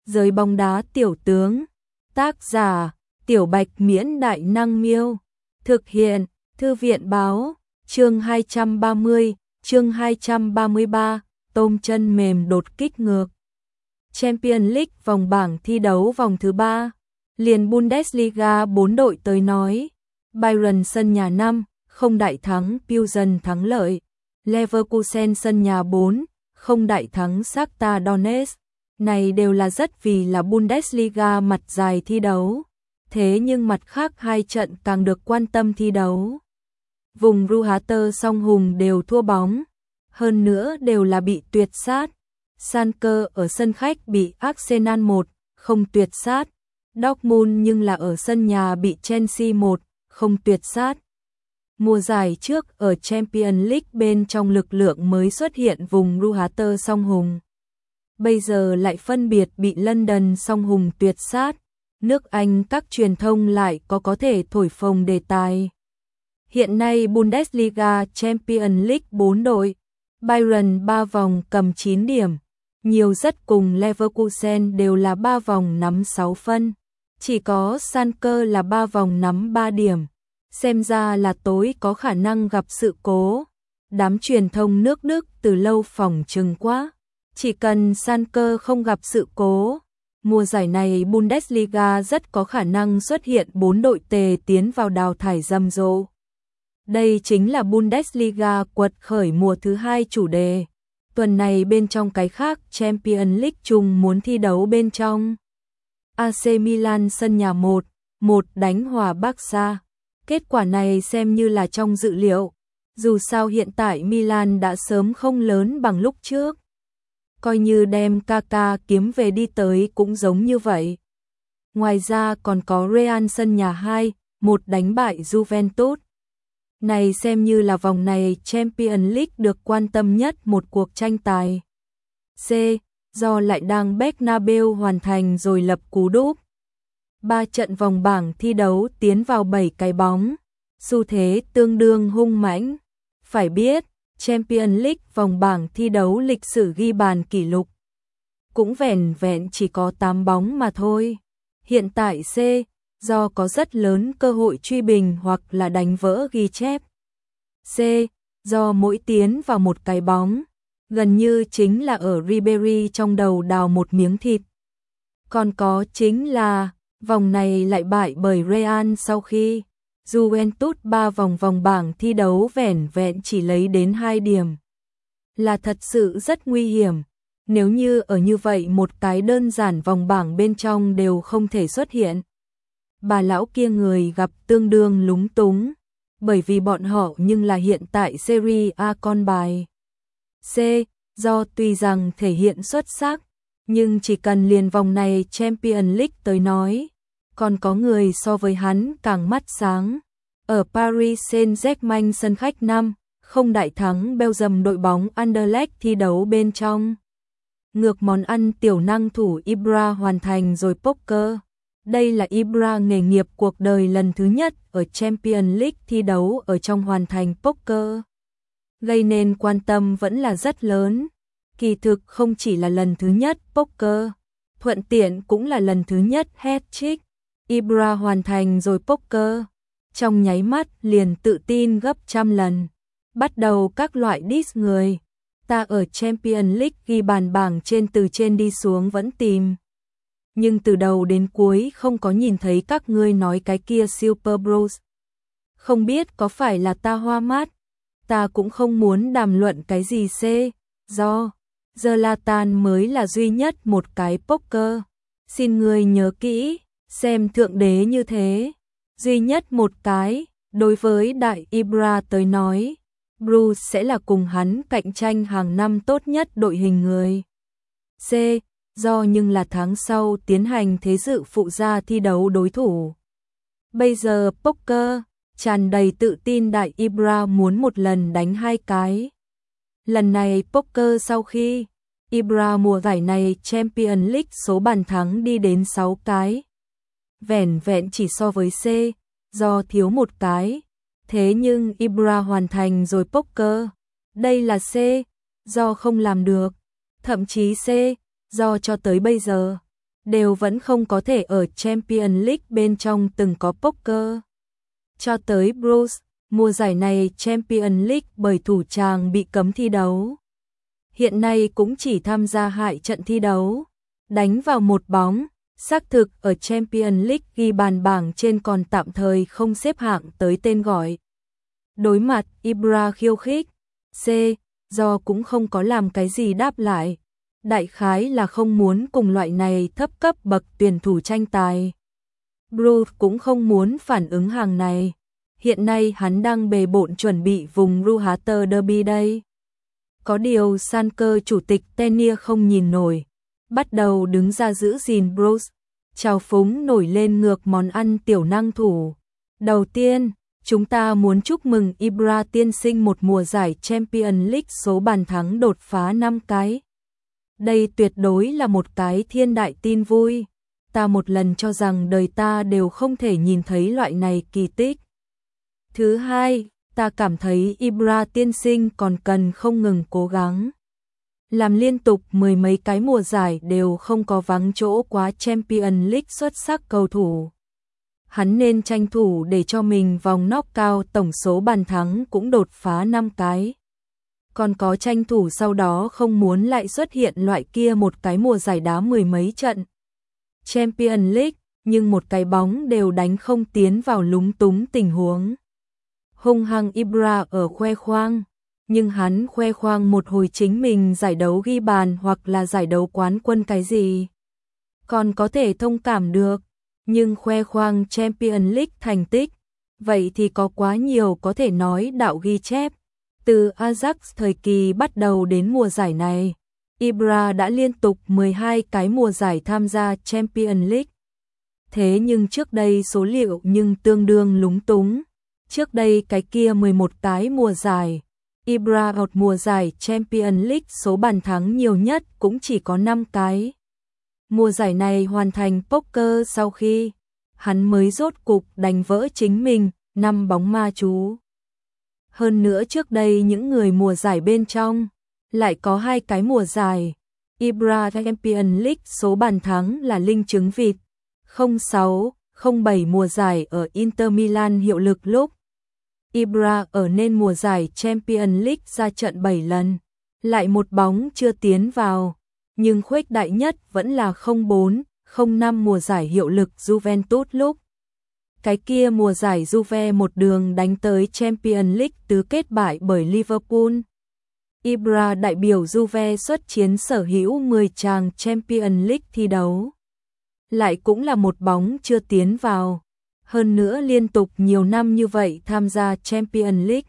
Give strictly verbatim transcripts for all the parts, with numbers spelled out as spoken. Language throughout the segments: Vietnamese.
Giới bóng đá tiểu tướng. Tác giả, Tiểu Bạch Miễn Đại Năng Miêu. Thực hiện, Thư viện Báo. Chương hai trăm ba mươi, chương hai trăm ba mươi ba, tôm chân mềm đột kích ngược. Champions League vòng bảng thi đấu vòng thứ ba. Liền Bundesliga bốn đội tới nói. Bayern sân nhà năm, không đại thắng Pilsen thắng lợi. Leverkusen sân nhà bốn, không đại thắng Shakhtar Donetsk. Này đều là rất vì là Bundesliga mặt dài thi đấu. Thế nhưng mặt khác hai trận càng được quan tâm thi đấu. Vùng Ruhrter song hùng đều thua bóng. Hơn nữa đều là bị tuyệt sát. Schalke ở sân khách bị Arsenal một, không tuyệt sát. Dortmund nhưng là ở sân nhà bị Chelsea một, không tuyệt sát. Mùa giải trước ở Champions League bên trong lực lượng mới xuất hiện vùng Ruhrter song hùng. Bây giờ lại phân biệt bị London song hùng tuyệt sát. Nước Anh các truyền thông lại có có thể thổi phồng đề tài. Hiện nay Bundesliga Champions League bốn đội. Bayern ba vòng cầm chín điểm. Nhiều rất cùng Leverkusen đều là ba vòng nắm sáu phân. Chỉ có Schalke là ba vòng nắm ba điểm. Xem ra là tối có khả năng gặp sự cố. Đám truyền thông nước Đức từ lâu phỏng chừng quá. Chỉ cần Schalke không gặp sự cố, mùa giải này Bundesliga rất có khả năng xuất hiện bốn đội tề tiến vào đào thải rầm rộ. Đây chính là Bundesliga quật khởi mùa thứ hai chủ đề. Tuần này bên trong cái khác Champions League chung muốn thi đấu bên trong. a xê Milan sân nhà một, một đánh hòa Barca. Kết quả này xem như là trong dự liệu. Dù sao hiện tại Milan đã sớm không lớn bằng lúc trước. Coi như đem Kaka kiếm về đi tới cũng giống như vậy. Ngoài ra còn có Real sân nhà hai, một đánh bại Juventus. Này xem như là vòng này Champions League được quan tâm nhất một cuộc tranh tài. C. Do lại đang Bernabeu hoàn thành rồi lập cú đúp. Ba trận vòng bảng thi đấu tiến vào bảy cái bóng. Xu thế tương đương hung mãnh. Phải biết, Champions League vòng bảng thi đấu lịch sử ghi bàn kỷ lục. Cũng vẻn vẹn chỉ có tám bóng mà thôi. Hiện tại C. Do có rất lớn cơ hội truy bình hoặc là đánh vỡ ghi chép. C. Do mỗi tiến vào một cái bóng, gần như chính là ở Ribery trong đầu đào một miếng thịt. Còn có chính là, vòng này lại bại bởi Real sau khi Juventus ba vòng vòng bảng thi đấu vẻn vẹn chỉ lấy đến hai điểm. Là thật sự rất nguy hiểm. Nếu như ở như vậy một cái đơn giản vòng bảng bên trong đều không thể xuất hiện. Bà lão kia người gặp tương đương lúng túng, bởi vì bọn họ nhưng là hiện tại Serie A con bài. C. Do tuy rằng thể hiện xuất sắc, nhưng chỉ cần liền vòng này Champions League tới nói, còn có người so với hắn càng mắt sáng. Ở Paris Saint-Germain sân khách năm, không đại thắng Belgium đội bóng Anderlecht thi đấu bên trong. Ngược món ăn tiểu năng thủ Ibra hoàn thành rồi poker. Đây là Ibra nghề nghiệp cuộc đời lần thứ nhất ở Champions League thi đấu ở trong hoàn thành poker. Gây nên quan tâm vẫn là rất lớn. Kỳ thực không chỉ là lần thứ nhất poker, thuận tiện cũng là lần thứ nhất hat-trick. Ibra hoàn thành rồi poker. Trong nháy mắt liền tự tin gấp trăm lần. Bắt đầu các loại diss người. Ta ở Champions League ghi bàn bảng trên từ trên đi xuống vẫn tìm. Nhưng từ đầu đến cuối không có nhìn thấy các ngươi nói cái kia Super Bros. Không biết có phải là ta hoa mắt. Ta cũng không muốn đàm luận cái gì C. Do Zlatan mới là duy nhất một cái poker. Xin ngươi nhớ kỹ, xem thượng đế như thế. Duy nhất một cái, đối với đại Ibra tới nói, Bruce sẽ là cùng hắn cạnh tranh hàng năm tốt nhất đội hình người. C. Do nhưng là tháng sau tiến hành thế dự phụ gia thi đấu đối thủ. Bây giờ poker, tràn đầy tự tin đại Ibra muốn một lần đánh hai cái. Lần này poker sau khi Ibra mùa giải này Champions League số bàn thắng đi đến sáu cái. Vẻn vẹn chỉ so với C, do thiếu một cái. Thế nhưng Ibra hoàn thành rồi poker. Đây là C, do không làm được. Thậm chí C, do cho tới bây giờ đều vẫn không có thể ở Champions League bên trong từng có poker. Cho tới Bruce, mùa giải này Champions League bởi thủ chàng bị cấm thi đấu. Hiện nay cũng chỉ tham gia hai trận thi đấu, đánh vào một bóng, xác thực ở Champions League ghi bàn bảng trên còn tạm thời không xếp hạng tới tên gọi. Đối mặt Ibra khiêu khích, C, do cũng không có làm cái gì đáp lại. Đại khái là không muốn cùng loại này thấp cấp bậc tuyển thủ tranh tài. Bruce cũng không muốn phản ứng hàng này. Hiện nay hắn đang bề bộn chuẩn bị vùng Ruhater Derby đây. Có điều san cơ chủ tịch Tenia không nhìn nổi, bắt đầu đứng ra giữ gìn Bruce, chào phúng nổi lên ngược món ăn tiểu năng thủ. Đầu tiên, chúng ta muốn chúc mừng Ibra tiên sinh một mùa giải Champions League số bàn thắng đột phá năm cái. Đây tuyệt đối là một cái thiên đại tin vui. Ta một lần cho rằng đời ta đều không thể nhìn thấy loại này kỳ tích. Thứ hai, ta cảm thấy Ibra tiên sinh còn cần không ngừng cố gắng. Làm liên tục mười mấy cái mùa giải đều không có vắng chỗ quá Champions League xuất sắc cầu thủ. Hắn nên tranh thủ để cho mình vòng knockout tổng số bàn thắng cũng đột phá năm cái. Còn có tranh thủ sau đó không muốn lại xuất hiện loại kia một cái mùa giải đá mười mấy trận Champions League, nhưng một cái bóng đều đánh không tiến vào lúng túng tình huống. Hung hăng Ibra ở khoe khoang, nhưng hắn khoe khoang một hồi chính mình giải đấu ghi bàn hoặc là giải đấu quán quân cái gì. Còn có thể thông cảm được, nhưng khoe khoang Champions League thành tích, vậy thì có quá nhiều có thể nói đạo ghi chép. Từ Ajax thời kỳ bắt đầu đến mùa giải này, Ibra đã liên tục mười hai cái mùa giải tham gia Champions League. Thế nhưng trước đây số liệu nhưng tương đương lúng túng. Trước đây cái kia mười một cái mùa giải, Ibra một mùa giải Champions League số bàn thắng nhiều nhất cũng chỉ có năm cái. Mùa giải này hoàn thành poker sau khi hắn mới rốt cục đánh vỡ chính mình, năm bóng ma chú. Hơn nữa trước đây những người mùa giải bên trong, lại có hai cái mùa giải, Ibra Champions League số bàn thắng là linh chứng vịt, không sáu, không bảy mùa giải ở Inter Milan hiệu lực lúc. Ibra ở nên mùa giải Champions League ra trận bảy lần, lại một bóng chưa tiến vào, nhưng khuếch đại nhất vẫn là không bốn, không năm mùa giải hiệu lực Juventus lúc. Cái kia mùa giải Juve một đường đánh tới Champions League tứ kết bại bởi Liverpool. Ibra đại biểu Juve xuất chiến sở hữu mười tràng Champions League thi đấu. Lại cũng là một bóng chưa tiến vào. Hơn nữa liên tục nhiều năm như vậy tham gia Champions League.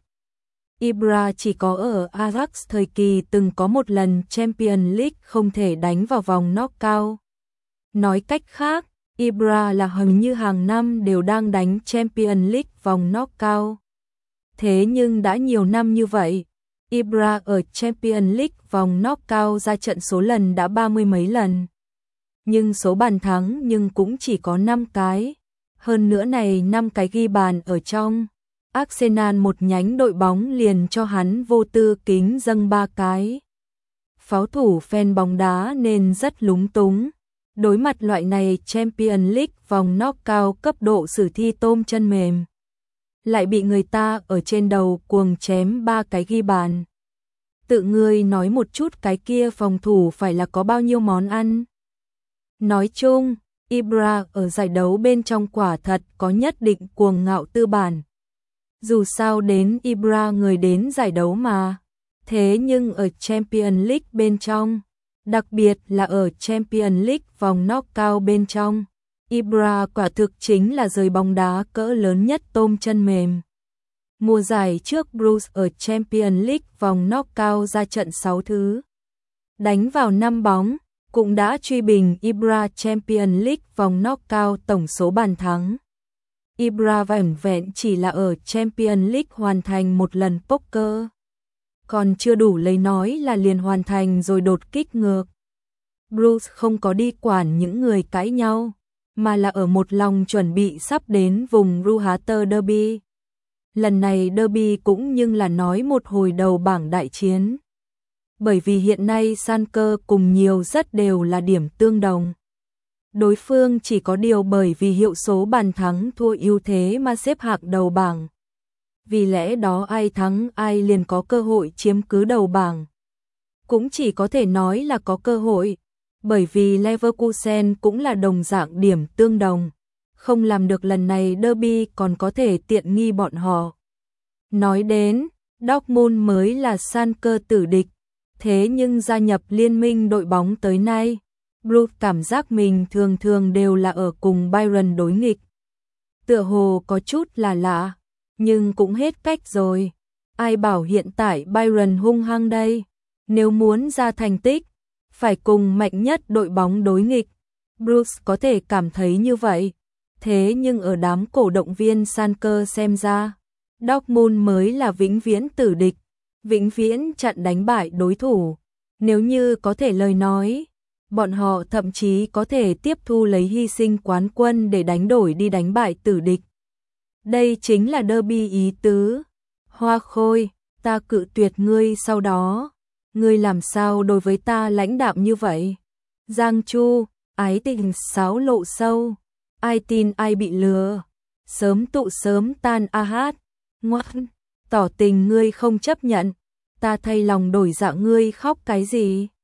Ibra chỉ có ở Ajax thời kỳ từng có một lần Champions League không thể đánh vào vòng knockout. Nói cách khác, Ibra là hầu như hàng năm đều đang đánh Champions League vòng knockout. Thế nhưng đã nhiều năm như vậy, Ibra ở Champions League vòng knockout ra trận số lần đã ba mươi mấy lần. Nhưng số bàn thắng nhưng cũng chỉ có năm cái. Hơn nữa này năm cái ghi bàn ở trong. Arsenal một nhánh đội bóng liền cho hắn vô tư kính dâng ba cái. Pháo thủ fan bóng đá nên rất lúng túng. Đối mặt loại này Champions League vòng knockout cấp độ sử thi tôm chân mềm. Lại bị người ta ở trên đầu cuồng chém ba cái ghi bàn. Tự ngươi nói một chút cái kia phòng thủ phải là có bao nhiêu món ăn. Nói chung, Ibra ở giải đấu bên trong quả thật có nhất định cuồng ngạo tư bản. Dù sao đến Ibra người đến giải đấu mà. Thế nhưng ở Champions League bên trong, đặc biệt là ở Champions League vòng knockout bên trong, Ibra quả thực chính là rời bóng đá cỡ lớn nhất tôm chân mềm. Mùa giải trước Bruce ở Champions League vòng knockout ra trận sáu thứ. Đánh vào năm bóng, cũng đã truy bình Ibra Champions League vòng knockout tổng số bàn thắng. Ibra vẻn vẹn chỉ là ở Champions League hoàn thành một lần poker. Còn chưa đủ lấy nói là liền hoàn thành rồi đột kích ngược. Bruce không có đi quản những người cãi nhau, mà là ở một lòng chuẩn bị sắp đến vùng Ruhater Derby. Lần này Derby cũng nhưng là nói một hồi đầu bảng đại chiến. Bởi vì hiện nay san cơ cùng nhiều rất đều là điểm tương đồng. Đối phương chỉ có điều bởi vì hiệu số bàn thắng thua ưu thế mà xếp hạng đầu bảng. Vì lẽ đó ai thắng ai liền có cơ hội chiếm cứ đầu bảng. Cũng chỉ có thể nói là có cơ hội, bởi vì Leverkusen cũng là đồng dạng điểm tương đồng. Không làm được lần này derby còn có thể tiện nghi bọn họ. Nói đến, Dortmund mới là san cơ tử địch, thế nhưng gia nhập liên minh đội bóng tới nay, Bruce cảm giác mình thường thường đều là ở cùng Bayern đối nghịch. Tựa hồ có chút là lạ, nhưng cũng hết cách rồi. Ai bảo hiện tại Bayern hung hăng đây, nếu muốn ra thành tích, phải cùng mạnh nhất đội bóng đối nghịch. Bruce có thể cảm thấy như vậy, thế nhưng ở đám cổ động viên san cơ xem ra, Dortmund mới là vĩnh viễn tử địch, vĩnh viễn chặn đánh bại đối thủ. Nếu như có thể lời nói, bọn họ thậm chí có thể tiếp thu lấy hy sinh quán quân để đánh đổi đi đánh bại tử địch. Đây chính là derby ý tứ. Hoa Khôi, ta cự tuyệt ngươi sau đó. Ngươi làm sao đối với ta lãnh đạm như vậy? Giang Chu, ái tình sáo lộ sâu. Ai tin ai bị lừa. Sớm tụ sớm tan a hát. Ngoan, tỏ tình ngươi không chấp nhận. Ta thay lòng đổi dạ ngươi khóc cái gì?